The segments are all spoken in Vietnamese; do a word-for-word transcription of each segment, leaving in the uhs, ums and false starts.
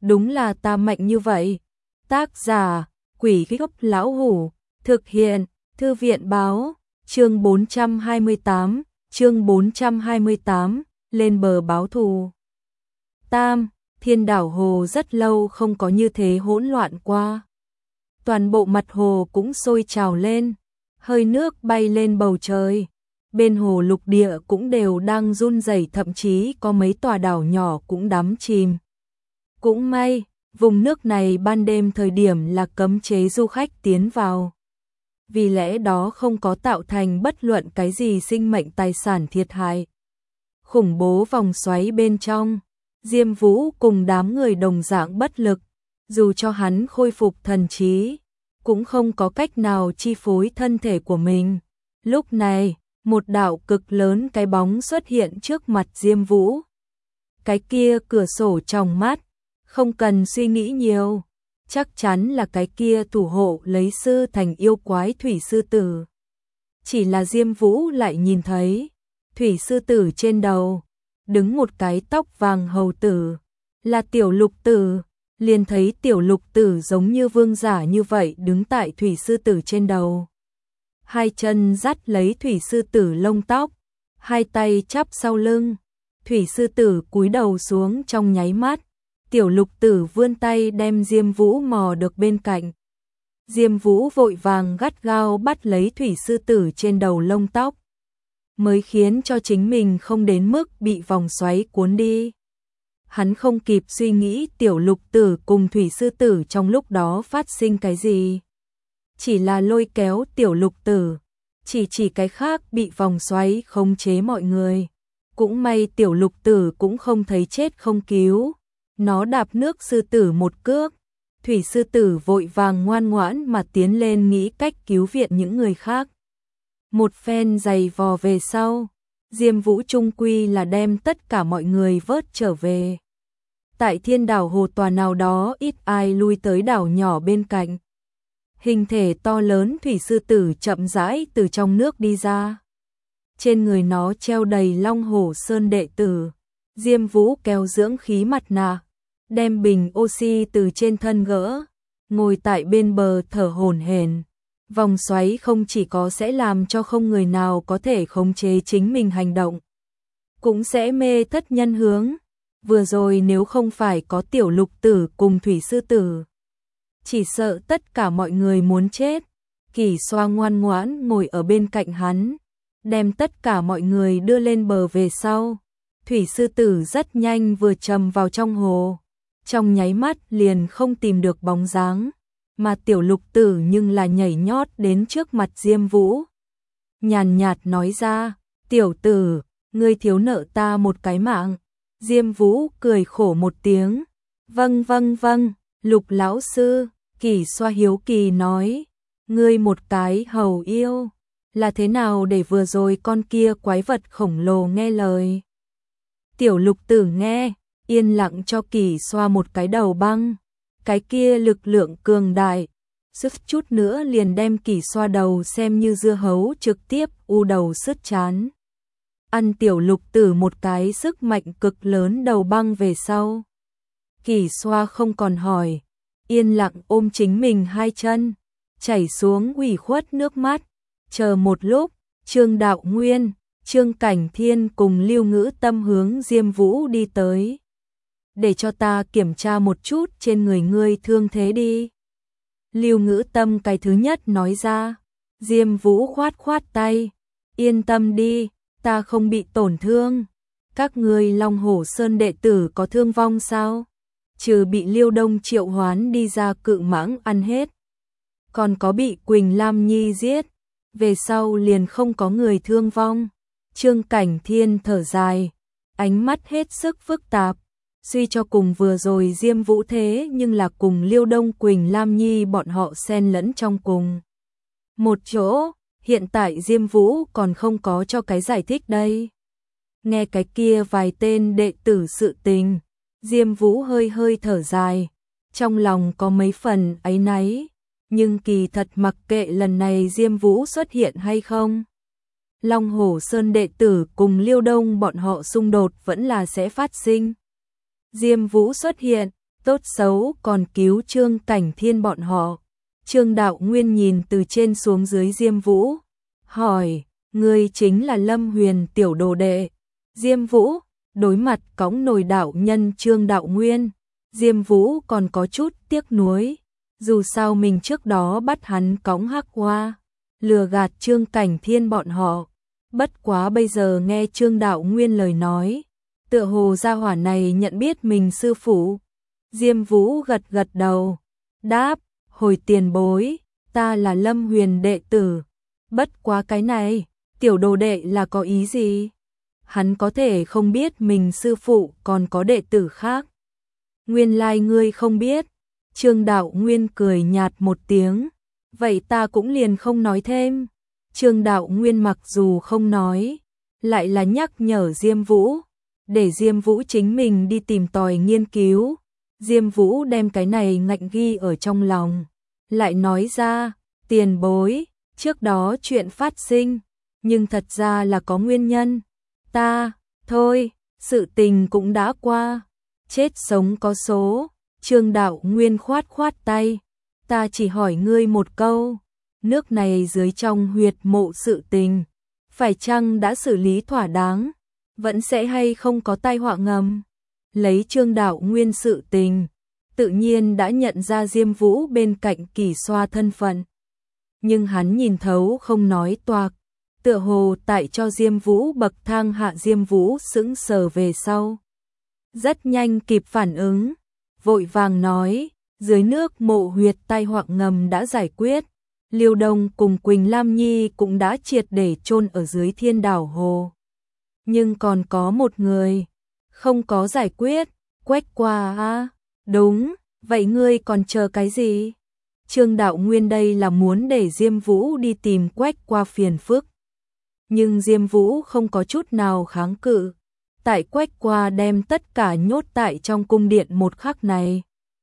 đúng là ta mạnh như vậy. Tác giả, Quỷ Gốc Lão Hủ, thực hiện, Thư viện báo, chương bốn trăm hai mươi tám, chương bốn trăm hai mươi tám, lên bờ báo thù. Tam, Thiên Đảo Hồ rất lâu không có như thế hỗn loạn qua. Toàn bộ mặt hồ cũng sôi trào lên, hơi nước bay lên bầu trời. Bên hồ lục địa cũng đều đang run rẩy, thậm chí có mấy tòa đảo nhỏ cũng đắm chìm. Cũng may, vùng nước này ban đêm thời điểm là cấm chế du khách tiến vào. Vì lẽ đó không có tạo thành bất luận cái gì sinh mệnh tài sản thiệt hại. Khủng bố vòng xoáy bên trong, Diêm Vũ cùng đám người đồng dạng bất lực, dù cho hắn khôi phục thần trí, cũng không có cách nào chi phối thân thể của mình. Lúc này, một đạo cực lớn cái bóng xuất hiện trước mặt Diêm Vũ. Cái kia cửa sổ trong mắt, không cần suy nghĩ nhiều, chắc chắn là cái kia thủ hộ lấy sư thành yêu quái thủy sư tử. Chỉ là Diêm Vũ lại nhìn thấy, thủy sư tử trên đầu, đứng một cái tóc vàng hầu tử, là Tiểu Lục Tử. Liền thấy Tiểu Lục Tử giống như vương giả như vậy đứng tại thủy sư tử trên đầu. Hai chân dắt lấy thủy sư tử lông tóc, hai tay chắp sau lưng. Thủy sư tử cúi đầu xuống trong nháy mắt, Tiểu Lục Tử vươn tay đem Diêm Vũ mò được bên cạnh. Diêm Vũ vội vàng gắt gao bắt lấy thủy sư tử trên đầu lông tóc, mới khiến cho chính mình không đến mức bị vòng xoáy cuốn đi. Hắn không kịp suy nghĩ Tiểu Lục Tử cùng thủy sư tử trong lúc đó phát sinh cái gì. Chỉ là lôi kéo Tiểu Lục Tử, chỉ chỉ cái khác bị vòng xoáy khống chế mọi người. Cũng may Tiểu Lục Tử cũng không thấy chết không cứu. Nó đạp nước sư tử một cước. Thủy sư tử vội vàng ngoan ngoãn mà tiến lên nghĩ cách cứu viện những người khác. Một phen giày vò về sau, Diêm Vũ chung quy là đem tất cả mọi người vớt trở về. Tại Thiên Đảo Hồ tòa nào đó ít ai lui tới đảo nhỏ bên cạnh. Hình thể to lớn thủy sư tử chậm rãi từ trong nước đi ra. Trên người nó treo đầy Long Hổ Sơn đệ tử. Diêm Vũ kéo dưỡng khí mặt nạ, đem bình oxy từ trên thân gỡ, ngồi tại bên bờ thở hổn hển. Vòng xoáy không chỉ có sẽ làm cho không người nào có thể khống chế chính mình hành động, cũng sẽ mê thất nhân hướng. Vừa rồi nếu không phải có Tiểu Lục Tử cùng thủy sư tử, chỉ sợ tất cả mọi người muốn chết. Kỷ Xoa ngoan ngoãn ngồi ở bên cạnh hắn, đem tất cả mọi người đưa lên bờ về sau. Thủy sư tử rất nhanh vừa chầm vào trong hồ, trong nháy mắt liền không tìm được bóng dáng, mà Tiểu Lục Tử nhưng là nhảy nhót đến trước mặt Diêm Vũ. Nhàn nhạt nói ra, Tiểu tử, ngươi thiếu nợ ta một cái mạng. Diêm Vũ cười khổ một tiếng, vâng vâng vâng, Lục lão sư. Kỷ Xoa hiếu kỳ nói, ngươi một cái hầu yêu, là thế nào để vừa rồi con kia quái vật khổng lồ nghe lời? Tiểu Lục Tử nghe, yên lặng cho Kỷ Xoa một cái đầu băng. Cái kia lực lượng cường đại, sức chút nữa liền đem Kỷ Xoa đầu xem như dưa hấu trực tiếp u đầu sứt chán. Ăn Tiểu Lục Tử một cái sức mạnh cực lớn đầu băng về sau. Kỷ Xoa không còn hỏi, yên lặng ôm chính mình hai chân, chảy xuống ủy khuất nước mắt. Chờ một lúc, Trương Đạo Nguyên, Trương Cảnh Thiên cùng Lưu Ngữ Tâm hướng Diêm Vũ đi tới. Để cho ta kiểm tra một chút trên người ngươi thương thế đi. Lưu Ngữ Tâm cái thứ nhất nói ra. Diêm Vũ khoát khoát tay, yên tâm đi, ta không bị tổn thương. Các ngươi Long Hổ Sơn đệ tử có thương vong sao? Trừ bị Liêu Đông triệu hoán đi ra cự mãng ăn hết, còn có bị Quỳnh Lam Nhi giết, về sau liền không có người thương vong. Trương Cảnh Thiên thở dài, ánh mắt hết sức phức tạp. Suy cho cùng vừa rồi Diêm Vũ thế nhưng là cùng Liêu Đông Quỳnh Lam Nhi bọn họ xen lẫn trong cùng một chỗ, hiện tại Diêm Vũ còn không có cho cái giải thích đây. Nghe cái kia vài tên đệ tử sự tình, Diêm Vũ hơi hơi thở dài, trong lòng có mấy phần áy náy, nhưng kỳ thật mặc kệ lần này Diêm Vũ xuất hiện hay không, Long Hổ Sơn đệ tử cùng Liêu Đông bọn họ xung đột vẫn là sẽ phát sinh. Diêm Vũ xuất hiện, tốt xấu còn cứu Trương Cảnh Thiên bọn họ. Trương Đạo Nguyên nhìn từ trên xuống dưới Diêm Vũ, hỏi, ngươi chính là Lâm Huyền tiểu đồ đệ. Diêm Vũ, đối mặt cõng nồi đạo nhân Trương Đạo Nguyên, Diêm Vũ còn có chút tiếc nuối, dù sao mình trước đó bắt hắn cõng Hắc Hoa, lừa gạt Trương Cảnh Thiên bọn họ. Bất quá bây giờ nghe Trương Đạo Nguyên lời nói, tựa hồ gia hỏa này nhận biết mình sư phụ. Diêm Vũ gật gật đầu, đáp, hồi tiền bối, ta là Lâm Huyền đệ tử. Bất quá cái này, tiểu đồ đệ là có ý gì? Hắn có thể không biết mình sư phụ còn có đệ tử khác. Nguyên lai ngươi không biết. Trương Đạo Nguyên cười nhạt một tiếng, vậy ta cũng liền không nói thêm. Trương Đạo Nguyên mặc dù không nói, lại là nhắc nhở Diêm Vũ, để Diêm Vũ chính mình đi tìm tòi nghiên cứu. Diêm Vũ đem cái này ngạnh ghi ở trong lòng, lại nói ra, tiền bối, trước đó chuyện phát sinh, nhưng thật ra là có nguyên nhân. Ta, thôi, sự tình cũng đã qua, chết sống có số. Trương Đạo Nguyên khoát khoát tay, ta chỉ hỏi ngươi một câu, nước này dưới trong huyệt mộ sự tình, phải chăng đã xử lý thỏa đáng, vẫn sẽ hay không có tai họa ngầm. Lấy Trương Đạo Nguyên sự tình, tự nhiên đã nhận ra Diêm Vũ bên cạnh Kỳ Xoa thân phận. Nhưng hắn nhìn thấu không nói toạc, tựa hồ tại cho Diêm Vũ bậc thang hạ. Diêm Vũ sững sờ về sau, rất nhanh kịp phản ứng, vội vàng nói, dưới nước mộ huyệt tai họa ngầm đã giải quyết, Liêu Đông cùng Quỳnh Lam Nhi cũng đã triệt để chôn ở dưới Thiên Đảo Hồ. Nhưng còn có một người không có giải quyết, Quách Qua a. Đúng, vậy ngươi còn chờ cái gì? Trương Đạo Nguyên đây là muốn để Diêm Vũ đi tìm Quách Qua phiền phức. Nhưng Diêm Vũ không có chút nào kháng cự. Tại Quách Qua đem tất cả nhốt tại trong cung điện một khắc này,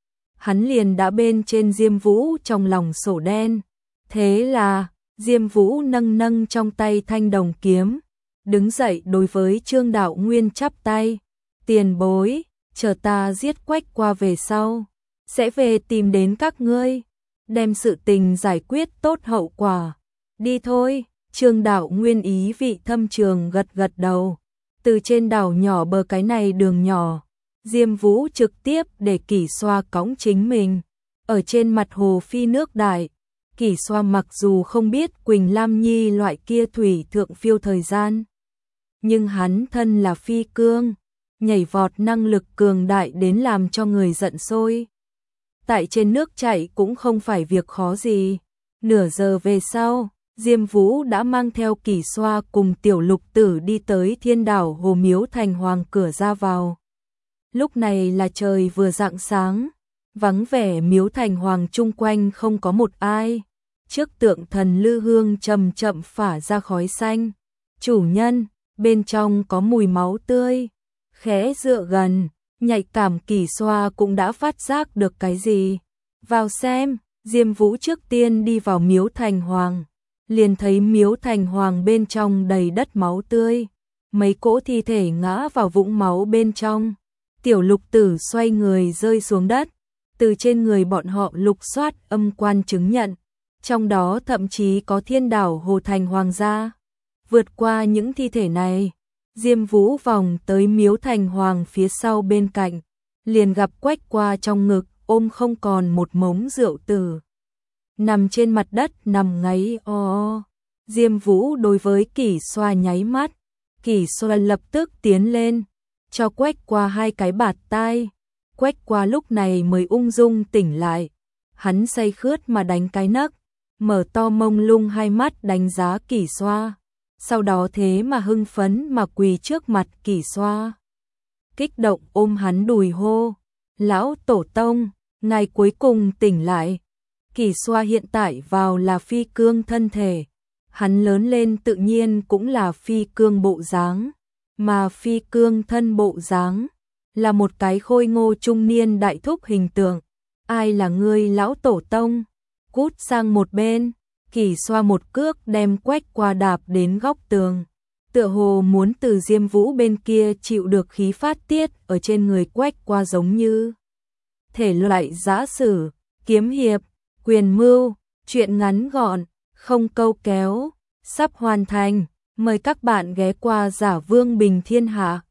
hắn liền đã bên trên Diêm Vũ trong lòng sổ đen. Thế là, Diêm Vũ nâng nâng trong tay thanh đồng kiếm, đứng dậy đối với Trương Đạo Nguyên chắp tay, tiền bối, chờ ta giết Quách Qua về sau, sẽ về tìm đến các ngươi, đem sự tình giải quyết tốt hậu quả. Đi thôi. Trương Đạo Nguyên ý vị thâm trường gật gật đầu. Từ trên đảo nhỏ bờ cái này đường nhỏ, Diêm Vũ trực tiếp để Kỷ Xoa cõng chính mình. Ở trên mặt hồ phi nước đại, Kỷ Xoa mặc dù không biết Quỳnh Lam Nhi loại kia thủy thượng phiêu thời gian, nhưng hắn thân là phi cương, nhảy vọt năng lực cường đại đến làm cho người giận sôi. Tại trên nước chạy cũng không phải việc khó gì. Nửa giờ về sau, Diêm Vũ đã mang theo Kỷ Xoa cùng Tiểu Lục Tử đi tới Thiên Đảo Hồ Miếu Thành Hoàng cửa ra vào. Lúc này là trời vừa rạng sáng, vắng vẻ Miếu Thành Hoàng chung quanh không có một ai. Trước tượng thần lư hương chậm chậm phả ra khói xanh. Chủ nhân, bên trong có mùi máu tươi. Khẽ dựa gần, nhạy cảm Kỷ Xoa cũng đã phát giác được cái gì. Vào xem, Diêm Vũ trước tiên đi vào Miếu Thành Hoàng, liền thấy Miếu Thành Hoàng bên trong đầy đất máu tươi, mấy cỗ thi thể ngã vào vũng máu bên trong. Tiểu Lục Tử xoay người rơi xuống đất, từ trên người bọn họ lục soát âm quan chứng nhận, trong đó thậm chí có Thiên Đảo Hồ Thành Hoàng gia. Vượt qua những thi thể này, Diêm Vũ vòng tới Miếu Thành Hoàng phía sau bên cạnh, liền gặp Quách Qua trong ngực ôm không còn một mống rượu tử, nằm trên mặt đất nằm ngáy o. Diêm Vũ đối với Kỷ Xoa nháy mắt, Kỷ Xoa lập tức tiến lên, cho Quách Qua hai cái bạt tai. Quách Qua lúc này mới ung dung tỉnh lại, hắn say khướt mà đánh cái nấc, mở to mông lung hai mắt đánh giá Kỷ Xoa, sau đó thế mà hưng phấn mà quỳ trước mặt Kỷ Xoa, kích động ôm hắn đùi hô, lão tổ tông, ngài cuối cùng tỉnh lại. Kỷ Xoa hiện tại vào là phi cương thân thể, hắn lớn lên tự nhiên cũng là phi cương bộ dáng, mà phi cương thân bộ dáng là một cái khôi ngô trung niên đại thúc hình tượng. Ai là ngươi lão tổ tông? Cút sang một bên. Kỷ Xoa một cước đem Quách Qua đạp đến góc tường, tựa hồ muốn từ Diêm Vũ bên kia chịu được khí phát tiết ở trên người Quách Qua giống như. thể loại giã sử, kiếm hiệp, quyền mưu, truyện ngắn gọn, không câu kéo, sắp hoàn thành. Mời các bạn ghé qua Giả Vương Bình Thiên Hạ.